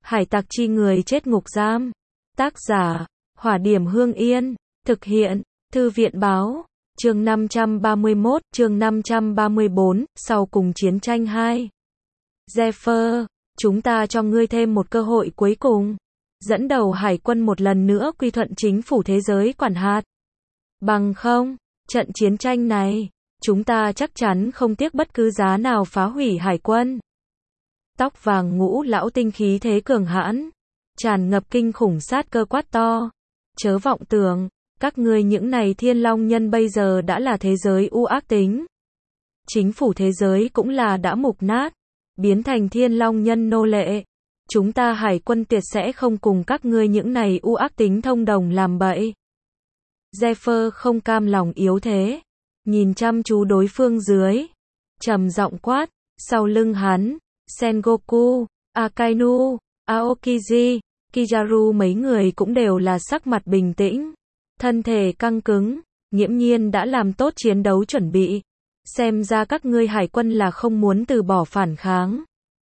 Hải tặc chi người chết ngục giam. Tác giả, Hỏa Điểm Hương Yên. Thực hiện, Thư viện Báo. Chương 531, chương 534, sau cùng chiến tranh 2. Zephyr, chúng ta cho ngươi thêm một cơ hội cuối cùng. Dẫn đầu hải quân một lần nữa quy thuận chính phủ thế giới quản hạt. Bằng không, trận chiến tranh này, chúng ta chắc chắn không tiếc bất cứ giá nào phá hủy hải quân. Tóc vàng Ngũ lão tinh khí thế cường hãn, tràn ngập kinh khủng sát cơ quát to. Chớ vọng tưởng, các ngươi những này thiên long nhân bây giờ đã là thế giới u ác tính. Chính phủ thế giới cũng là đã mục nát, biến thành thiên long nhân nô lệ. Chúng ta hải quân tuyệt sẽ không cùng các ngươi những này u ác tính thông đồng làm bậy. Zephyr không cam lòng yếu thế, nhìn chăm chú đối phương dưới, trầm giọng quát, sau lưng hắn, Sengoku, Akainu, Aokiji, Kizaru mấy người cũng đều là sắc mặt bình tĩnh, thân thể căng cứng, nghiễm nhiên đã làm tốt chiến đấu chuẩn bị. Xem ra các ngươi hải quân là không muốn từ bỏ phản kháng.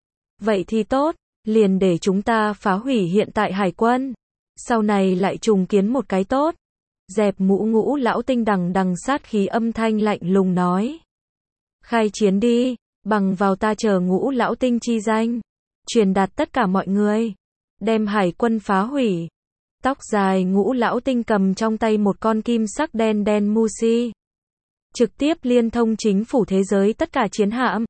Vậy thì tốt, liền để chúng ta phá hủy hiện tại hải quân, sau này lại trùng kiến một cái tốt. Dẹp mũ Ngũ lão tinh đằng sát khí âm thanh lạnh lùng nói. Khai chiến đi, bằng vào ta chờ Ngũ lão tinh chi danh, truyền đạt tất cả mọi người, đem hải quân phá hủy. Tóc dài Ngũ lão tinh cầm trong tay một con kim sắc đen đen Mushi, trực tiếp liên thông chính phủ thế giới tất cả chiến hạm.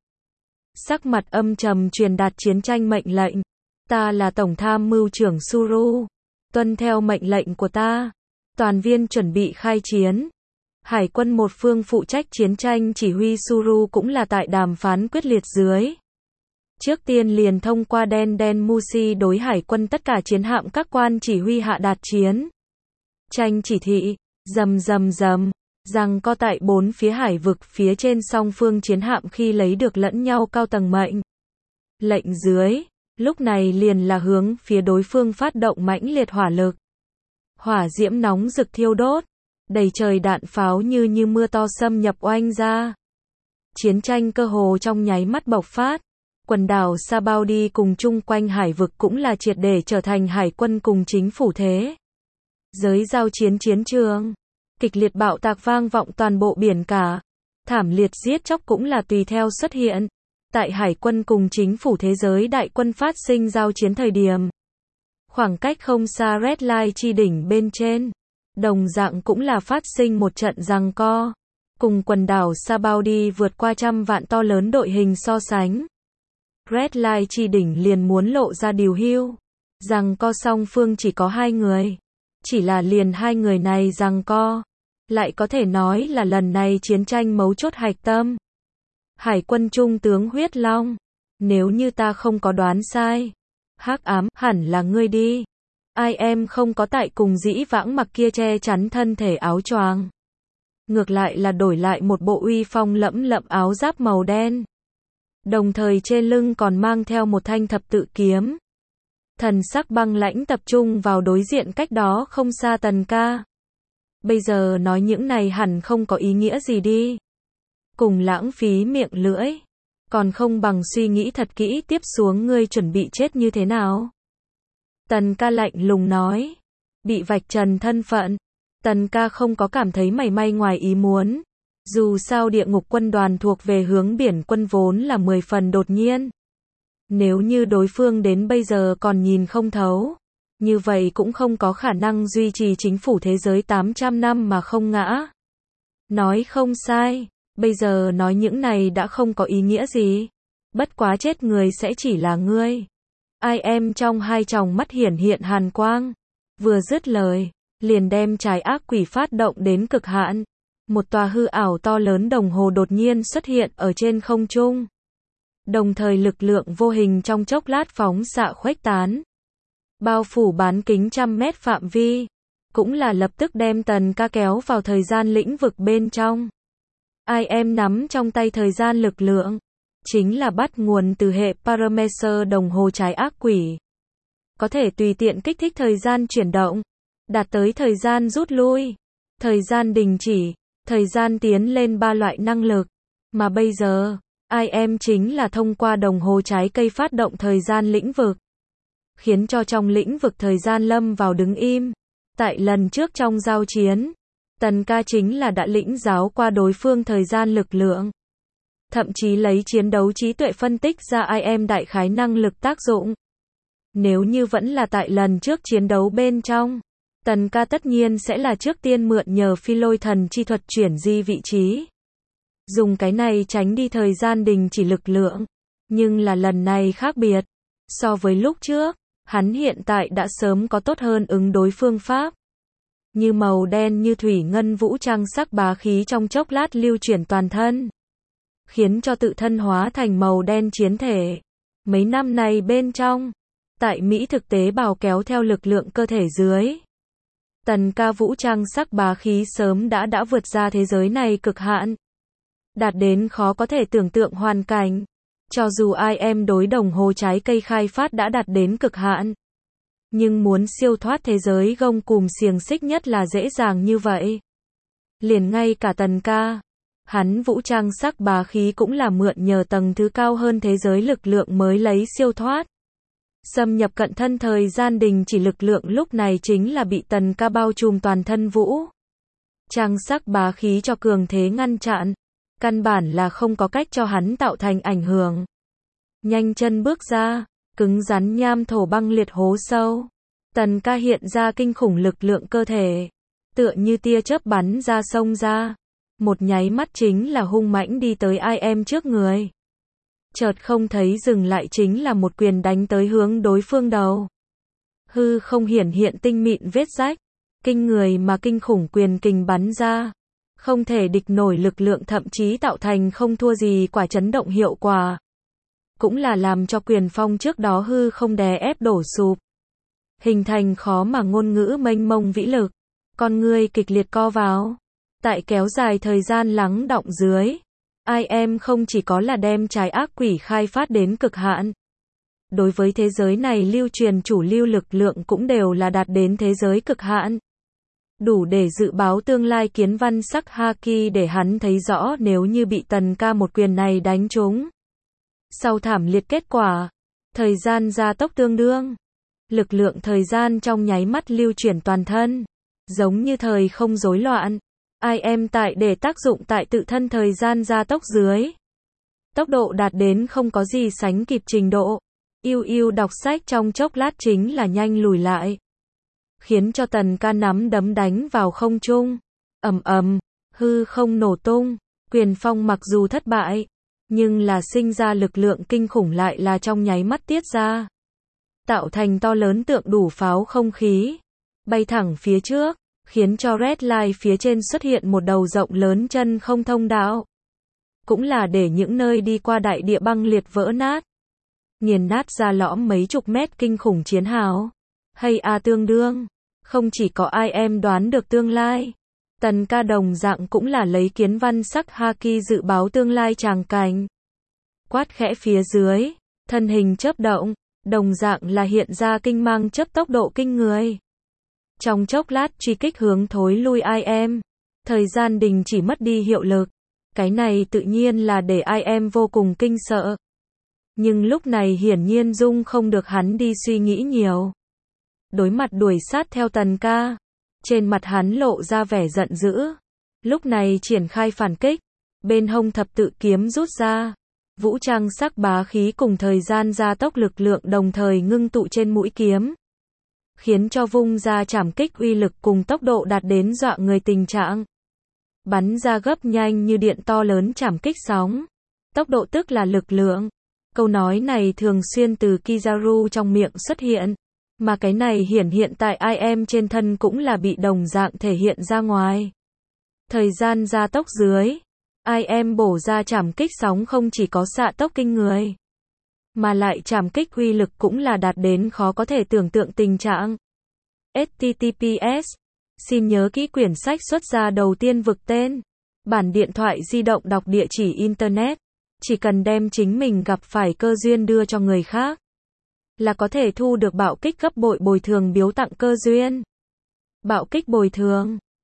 Sắc mặt âm trầm truyền đạt chiến tranh mệnh lệnh. Ta là Tổng tham mưu trưởng Suru, tuân theo mệnh lệnh của ta. Toàn viên chuẩn bị khai chiến. Hải quân một phương phụ trách chiến tranh chỉ huy Suru cũng là tại đàm phán quyết liệt dưới. Trước tiên liền thông qua đen đen Mushi đối hải quân tất cả chiến hạm các quan chỉ huy hạ đạt chiến tranh chỉ thị, rầm rầm rầm, rằng co tại bốn phía hải vực phía trên song phương chiến hạm khi lấy được lẫn nhau cao tầng mệnh lệnh dưới, lúc này liền là hướng phía đối phương phát động mãnh liệt hỏa lực. Hỏa diễm nóng rực thiêu đốt, đầy trời đạn pháo như mưa to xâm nhập oanh ra. Chiến tranh cơ hồ trong nháy mắt bộc phát. Quần đảo Sabaudi cùng chung quanh hải vực cũng là triệt để trở thành hải quân cùng chính phủ thế giới giao chiến chiến trường. Kịch liệt bạo tạc vang vọng toàn bộ biển cả. Thảm liệt giết chóc cũng là tùy theo xuất hiện. Tại hải quân cùng chính phủ thế giới đại quân phát sinh giao chiến thời điểm. Khoảng cách không xa Red Line chi đỉnh bên trên, đồng dạng cũng là phát sinh một trận giằng co. Cùng quần đảo Sabaudi vượt qua trăm vạn to lớn đội hình so sánh. Red Line chi đỉnh liền muốn lộ ra điều hưu. Giằng co song phương chỉ có hai người. Chỉ là liền hai người này giằng co. Lại có thể nói là lần này chiến tranh mấu chốt hạch tâm. Hải quân trung tướng Huyết Long. Nếu như ta không có đoán sai. Hắc ám, hẳn là ngươi đi. Ai em không có tại cùng dĩ vãng mặc kia che chắn thân thể áo choàng. Ngược lại là đổi lại một bộ uy phong lẫm lẫm áo giáp màu đen. Đồng thời trên lưng còn mang theo một thanh thập tự kiếm. Thần sắc băng lãnh tập trung vào đối diện cách đó không xa Tần ca. Bây giờ nói những này hẳn không có ý nghĩa gì đi. Cùng lãng phí miệng lưỡi. Còn không bằng suy nghĩ thật kỹ tiếp xuống ngươi chuẩn bị chết như thế nào. Tần ca lạnh lùng nói. Bị vạch trần thân phận. Tần ca không có cảm thấy mảy may ngoài ý muốn. Dù sao địa ngục quân đoàn thuộc về hướng biển quân vốn là 10 phần đột nhiên. Nếu như đối phương đến bây giờ còn nhìn không thấu. Như vậy cũng không có khả năng duy trì chính phủ thế giới 800 năm mà không ngã. Nói không sai. Bây giờ nói những này đã không có ý nghĩa gì. Bất quá chết người sẽ chỉ là ngươi. Ai em trong hai tròng mắt hiển hiện hàn quang. Vừa dứt lời, liền đem trái ác quỷ phát động đến cực hạn. Một tòa hư ảo to lớn đồng hồ đột nhiên xuất hiện ở trên không trung. Đồng thời lực lượng vô hình trong chốc lát phóng xạ khuếch tán. Bao phủ bán kính trăm mét phạm vi. Cũng là lập tức đem Tần ca kéo vào thời gian lĩnh vực bên trong. Ai em nắm trong tay thời gian lực lượng. Chính là bắt nguồn từ hệ Parameter đồng hồ trái ác quỷ. Có thể tùy tiện kích thích thời gian chuyển động. Đạt tới thời gian rút lui. Thời gian đình chỉ. Thời gian tiến lên ba loại năng lực. Mà bây giờ, ai em chính là thông qua đồng hồ trái cây phát động thời gian lĩnh vực. khiến cho trong lĩnh vực thời gian lâm vào đứng im. Tại lần trước trong giao chiến, Tần Ca chính là đã lĩnh giáo qua đối phương thời gian lực lượng. Thậm chí lấy chiến đấu trí tuệ phân tích ra IM đại khái năng lực tác dụng. Nếu như vẫn là tại lần trước chiến đấu bên trong, Tần Ca tất nhiên sẽ là trước tiên mượn nhờ phi lôi thần chi thuật chuyển di vị trí. Dùng cái này tránh đi thời gian đình chỉ lực lượng. Nhưng là lần này khác biệt. So với lúc trước, hắn hiện tại đã sớm có tốt hơn ứng đối phương pháp. Như màu đen như thủy ngân vũ trang sắc bá khí trong chốc lát lưu chuyển toàn thân. Khiến cho tự thân hóa thành màu đen chiến thể. Mấy năm này bên trong, tại Mỹ thực tế bào kéo theo lực lượng cơ thể dưới. Tần Ca vũ trang sắc bá khí sớm đã vượt ra thế giới này cực hạn. Đạt đến khó có thể tưởng tượng hoàn cảnh. Cho dù IM đối đồng hồ trái cây khai phát đã đạt đến cực hạn. Nhưng muốn siêu thoát thế giới gông cùm xiềng xích nhất là dễ dàng như vậy. Liền ngay cả Tần Ca, hắn vũ trang sắc bá khí cũng là mượn nhờ tầng thứ cao hơn thế giới lực lượng mới lấy siêu thoát. Xâm nhập cận thân thời gian đình chỉ lực lượng lúc này chính là bị Tần Ca bao trùm toàn thân vũ trang sắc bá khí cho cường thế ngăn chặn. Căn bản là không có cách cho hắn tạo thành ảnh hưởng. Nhanh chân bước ra, cứng rắn nham thổ băng liệt hố sâu. Tần Ca hiện ra kinh khủng lực lượng cơ thể. Tựa như tia chớp bắn ra sông ra. Một nháy mắt chính là hung mãnh đi tới IM trước người. Chợt không thấy dừng lại chính là một quyền đánh tới hướng đối phương đầu. Hư không hiển hiện tinh mịn vết rách. Kinh người mà kinh khủng quyền kình bắn ra. Không thể địch nổi lực lượng thậm chí tạo thành không thua gì quả chấn động hiệu quả. Cũng là làm cho quyền phong trước đó hư không đè ép đổ sụp. Hình thành khó mà ngôn ngữ mênh mông vĩ lực. Con người kịch liệt co vào. Tại kéo dài thời gian lắng đọng dưới. IM không chỉ có là đem trái ác quỷ khai phát đến cực hạn. Đối với thế giới này lưu truyền chủ lưu lực lượng cũng đều là đạt đến thế giới cực hạn. Đủ để dự báo tương lai kiến văn sắc haki để hắn thấy rõ nếu như bị Tần Ca một quyền này đánh trúng. Sau thảm liệt kết quả, thời gian gia tốc tương đương. Lực lượng thời gian trong nháy mắt lưu chuyển toàn thân. Giống như thời không rối loạn. IM tại để tác dụng tại tự thân thời gian gia tốc dưới. Tốc độ đạt đến không có gì sánh kịp trình độ. Yêu đọc sách trong chốc lát chính là nhanh lùi lại. Khiến cho Tần Ca nắm đấm đánh vào không trung. Ầm ầm, hư không nổ tung. Quyền phong mặc dù thất bại, nhưng là sinh ra lực lượng kinh khủng lại là trong nháy mắt tiết ra. Tạo thành to lớn tượng đủ pháo không khí. Bay thẳng phía trước, khiến cho Red Line phía trên xuất hiện một đầu rộng lớn chân không thông đạo. Cũng là để những nơi đi qua đại địa băng liệt vỡ nát. Nghiền nát ra lõm mấy chục mét kinh khủng chiến hào. Hay tương đương. Không chỉ có IM đoán được tương lai. Tần Ca đồng dạng cũng là lấy kiến văn sắc haki dự báo tương lai tràng cảnh. Quát khẽ phía dưới. Thân hình chớp động. Đồng dạng là hiện ra kinh mang chớp tốc độ kinh người. Trong chốc lát truy kích hướng thối lui IM. Thời gian đình chỉ mất đi hiệu lực. Cái này tự nhiên là để IM vô cùng kinh sợ. Nhưng lúc này hiển nhiên dung không được hắn đi suy nghĩ nhiều. Đối mặt đuổi sát theo Tần Ca. Trên mặt hắn lộ ra vẻ giận dữ. Lúc này triển khai phản kích. Bên hông thập tự kiếm rút ra. Vũ trang sắc bá khí cùng thời gian gia tốc lực lượng đồng thời ngưng tụ trên mũi kiếm. Khiến cho vung ra trảm kích uy lực cùng tốc độ đạt đến dọa người tình trạng. Bắn ra gấp nhanh như điện to lớn trảm kích sóng. Tốc độ tức là lực lượng. Câu nói này thường xuyên từ Kizaru trong miệng xuất hiện. Mà cái này hiển hiện tại IM trên thân cũng là bị đồng dạng thể hiện ra ngoài. Thời gian gia tốc dưới. IM bổ ra trảm kích sóng không chỉ có xạ tốc kinh người. Mà lại trảm kích uy lực cũng là đạt đến khó có thể tưởng tượng tình trạng. HTTPS. Xin nhớ kỹ quyển sách xuất ra đầu tiên vực tên. Bản điện thoại di động đọc địa chỉ Internet. Chỉ cần đem chính mình gặp phải cơ duyên đưa cho người khác. Là có thể thu được bạo kích gấp bội bồi thường biếu tặng cơ duyên. Bạo kích bồi thường.